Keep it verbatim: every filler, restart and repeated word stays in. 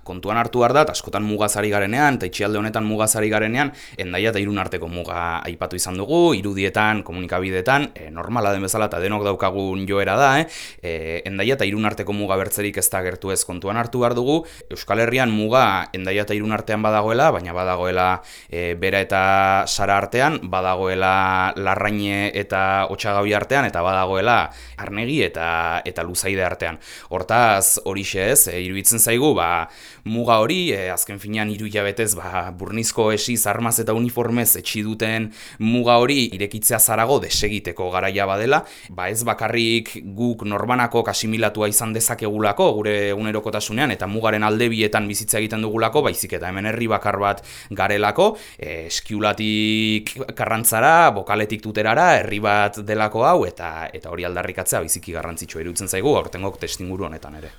kontuan hartu behar da, eta askotan mugazari garenean, eta itxialde honetan mugazari garenean, Hendaia eta Irun arteko muga aipatu izan dugu, irudietan, komunikabideetan, e, normala den bezala eta denok daukagun joera da, eh? E, Hendaia eta Irun arteko muga bertzerik ez da gertu ez kontuan hartu behar dugu. Euskal Herrian muga Hendaia eta Irun artean badagoela, baina badagoela e, Bera eta Sara artean, badagoela Larraine eta Otxagabi artean, eta badagoela Arnegi eta eta Luzaide artean. Hortaz, horixe ez, e, iruditzen zaigu, ba, muga hori, e, azken finean hiru hilabetez, ba, burnizko esiz, armaz eta uniformez etxi duten muga hori irekitzea zarago desegiteko garaia badela, ba ez bakarrik guk norbanako asimilatua izan dezakegulako gure egunerokotasunean eta mugaren alde bietan bizitza egiten dugulako, baizik eta hemen herri bakar bat garelako, e, Eskiulatik Karrantzara, Bokaletik Tuterara, herri bat delako hau, eta eta hori aldarrikatzea biziki garrantzitsua iruditzen zaigu aurtengo testinguru honetan ere.